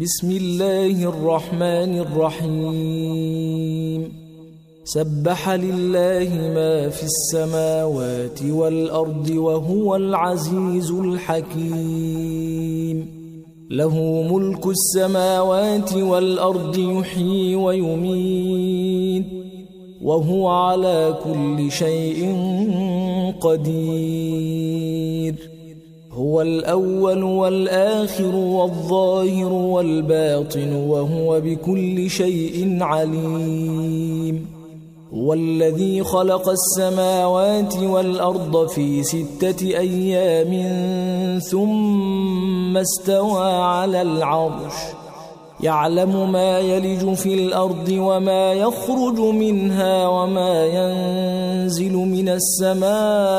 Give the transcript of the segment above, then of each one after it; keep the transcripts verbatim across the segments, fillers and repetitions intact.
بسم الله الرحمن الرحيم سبح لله ما في السماوات والأرض وهو العزيز الحكيم له ملك السماوات والأرض يحيي ويميت وهو على كل شيء قدير هو الأول والآخر والظاهر والباطن وهو بكل شيء عليم هو الذي خلق السماوات والأرض في ستة أيام ثم استوى على العرش يعلم ما يلج في الأرض وما يخرج منها وما ينزل من السماء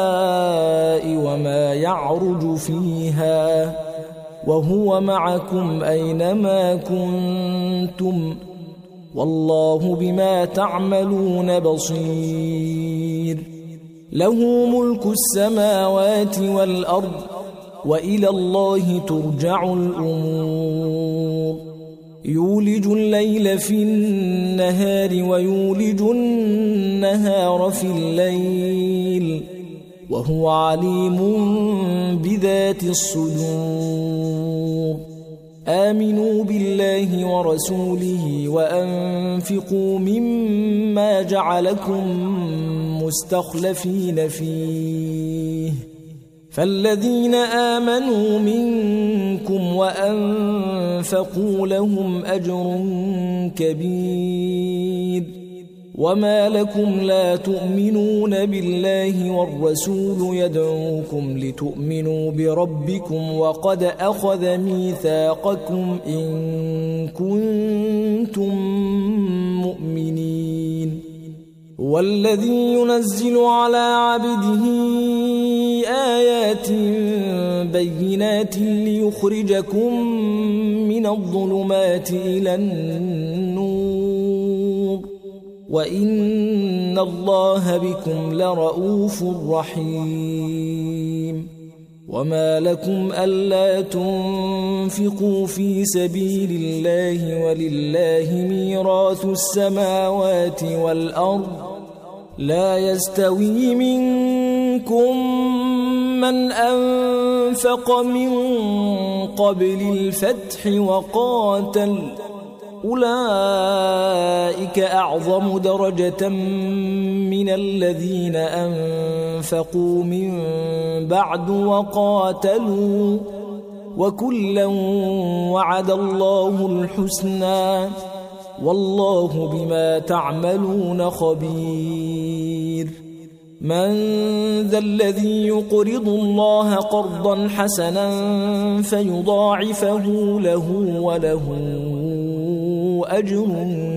وما يعرج فيها وهو معكم أينما كنتم والله بما تعملون بصير له ملك السماوات والأرض وإلى الله ترجع الأمور يولج الليل في النهار ويولج النهار في الليل وهو عليم بذات الصدور آمنوا بالله ورسوله وأنفقوا مما جعلكم مستخلفين فيه فالذين آمنوا منكم وأنفقوا لهم أجر كبير وما لكم لا تؤمنون بالله والرسول يدعوكم لتؤمنوا بربكم وقد أخذ ميثاقكم إن كنتم مؤمنين والذي ينزل على عبده آيات بينات ليخرجكم من الظلمات إلى النور وإن الله بكم لرؤوف رحيم وما لكم ألا تنفقوا في سبيل الله ولله ميراث السماوات والأرض لا يستوي منكم من أنفق من قبل الفتح وقاتل أولئك أعظم درجة من الذين أنفقوا من بعد وقاتلوا وكلا وعد الله الحسنى والله بما تعملون خبير من ذا الذي يقرض الله قرضا حسنا فيضاعفه له وله أجر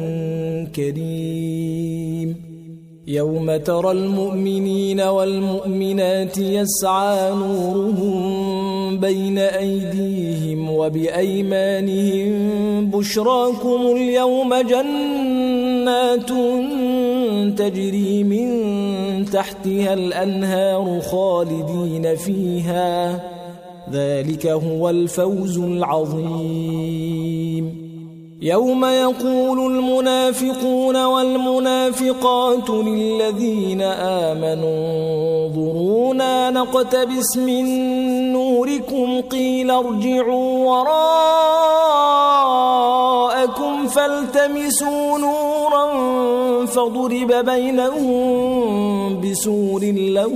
كريم يوم ترى المؤمنين والمؤمنات يسعى نورهم بين أيديهم وبأيمانهم بشراكم اليوم جنات تجري من تحتها الأنهار خالدين فيها ذلك هو الفوز العظيم يوم يقول المنافقون والمنافقات للذين آمنوا انظرونا نقتبس من نوركم قيل ارجعوا وراءكم فالتمسوا نورا فضرب بينهم بسور له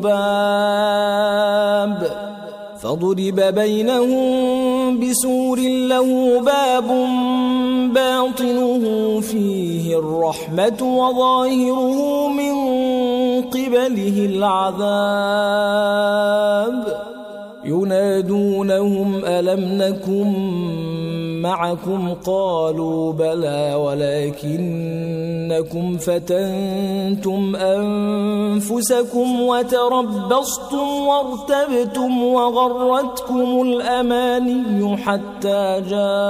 باب فضرب بينهم بسور له باب باطنه فيه الرحمة وظاهره من قبله العذاب ينادونهم ألم نكن معكم قالوا بلى ولكنكم فتنتم أنفسكم وتربصتم وارتبتم وغرتكم الأماني حتى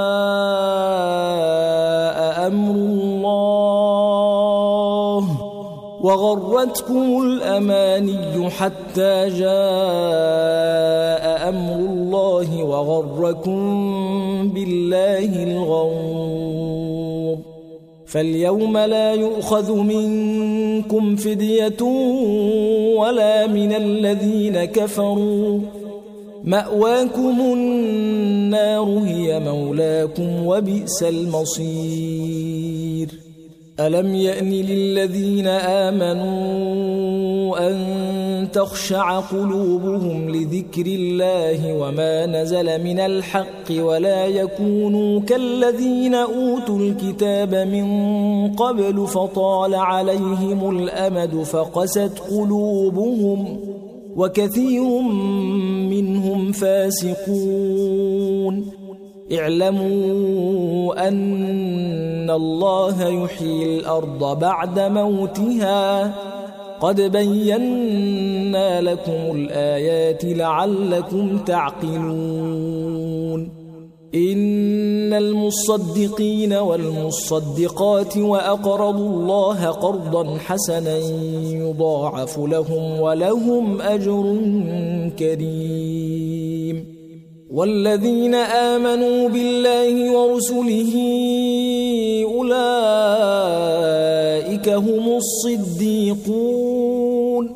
جاء أمر الله وغرتكم الأماني حتى جاء أمر الله الله وغركم بالله الغرور. فاليوم لا يؤخذ منكم فدية ولا من الذين كفروا، مأواكم النار هي مولاكم وبئس المصير. ألم يأن للذين آمنوا أن تخشع قلوبهم لذكر الله وما نزل من الحق ولا يكونوا كالذين أوتوا الكتاب من قبل فطال عليهم الأمد فقست قلوبهم وكثير منهم فاسقون. اعلموا أن الله يحيي الأرض بعد موتها، قد بينا لكم الآيات لعلكم تعقلون. إن المصدقين والمصدقات وأقرضوا الله قرضا حسنا يضاعف لهم ولهم أجر كريم. والذين آمنوا بالله ورسله أولئك هم الصديقون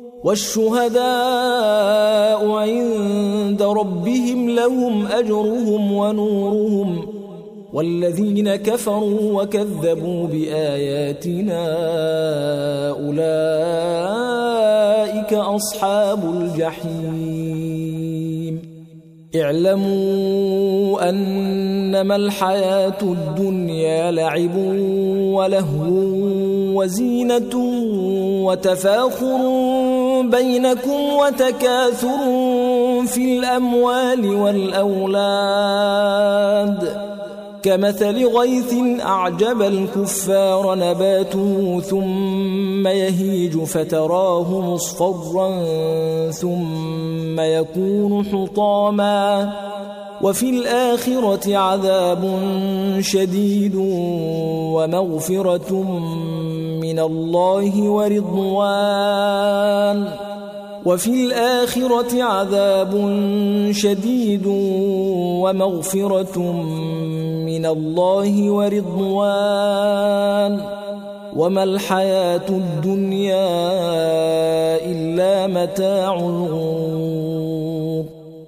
والشهداء عند ربهم لهم أجرهم ونورهم. والذين كفروا وكذبوا بآياتنا أولئك أصحاب الجحيم. اعلموا أنما الحياة الدنيا لعب ولهو وزينة وتفاخر بينكم وتكاثر في الأموال والأولاد كمثل غيث أعجب الكفار نباته ثم يهيج فتراه مصفرا ثم يكون حطاما وفي الآخرة عذاب شديد ومغفرة من الله ورضوان وفي الآخرة عذاب شديد ومغفرة من الله ورضوان وما الحياة الدنيا إلا متاع الغرور.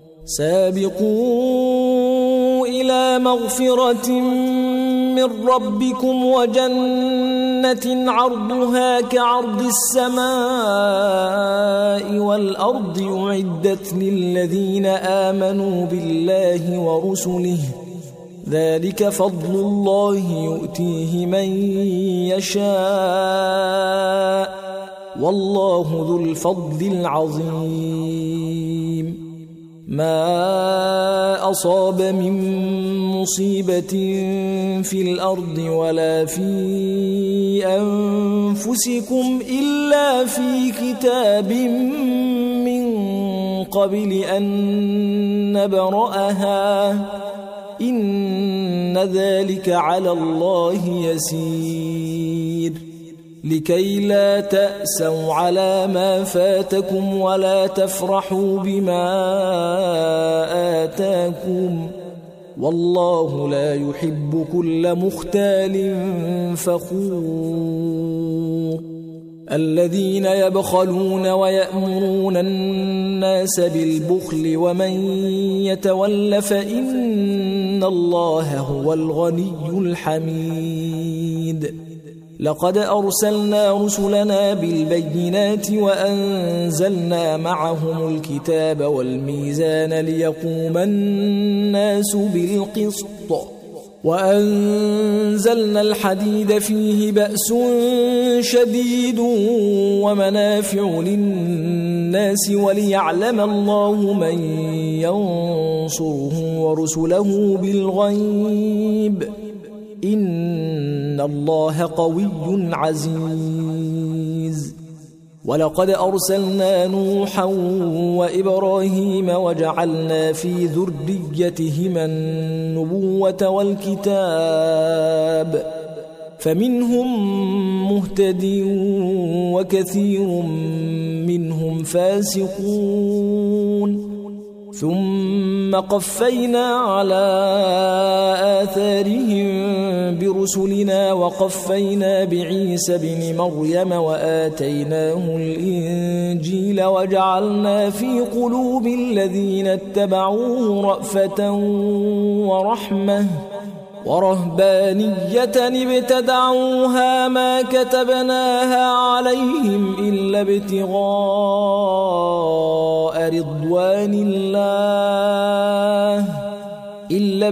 سابقوا إلى مغفرة من ربكم وجنة عرضها كعرض السماء والأرض أعدت للذين آمنوا بالله ورسله ذلك فضل الله يؤتيه من يشاء والله ذو الفضل العظيم. ما أصاب من مصيبة في الأرض ولا في أنفسكم إلا في كتاب من قبل أن نبرأها إن ذلك على الله يسير. لكي لا تأسوا على ما فاتكم ولا تفرحوا بما آتاكم والله لا يحب كل مختال فخور. الذين يبخلون ويأمرون الناس بالبخل ومن يتول فإن الله هو الغني الحميد. لقد أرسلنا رسلنا بالبينات وأنزلنا معهم الكتاب والميزان ليقوم الناس بالقسط وأنزلنا الحديد فيه بأس شديد ومنافع للناس وليعلم الله من ينصره ورسله بالغيب إن الله قوي عزيز. ولقد أرسلنا نوحا وإبراهيم وجعلنا في ذريتهما النبوة والكتاب فمنهم مهتد وكثير منهم فاسقون. ثم قفينا على آثارهم برسلنا وقفينا بعيسى بن مريم وآتيناه الإنجيل وجعلنا في قلوب الذين اتبعوه رأفة ورحمة ورهبانية ابتدعوها ما كتبناها عليهم إلا ابتغاء رضوان الله إلا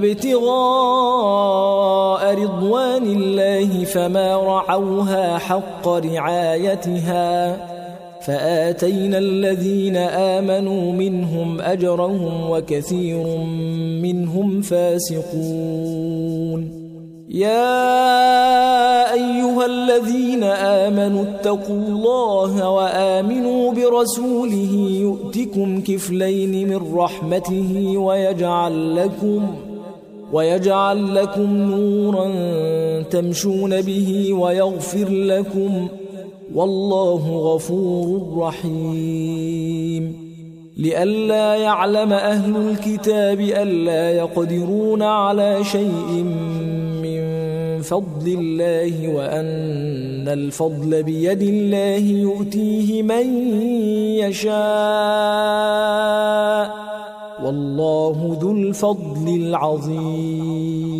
ابتغاء رضوان الله فما رعوها حق رعايتها فآتينا الذين آمنوا منهم أجرهم وكثير منهم فاسقون. يا أيها الذين آمنوا اتقوا الله وآمنوا برسوله يؤتكم كفلين من رحمته ويجعل لكم ويجعل لكم نورا تمشون به ويغفر لكم والله غفور رحيم. لئلا يعلم أهل الكتاب ألا يقدرون على شيء من فضل الله وأن الفضل بيد الله يؤتيه من يشاء والله ذو الفضل العظيم.